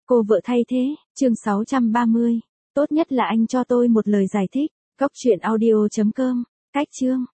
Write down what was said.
Cô vợ thay thế, chương 630. Tốt nhất là anh cho tôi một lời giải thích. Góc truyện audio.com. Cách chương.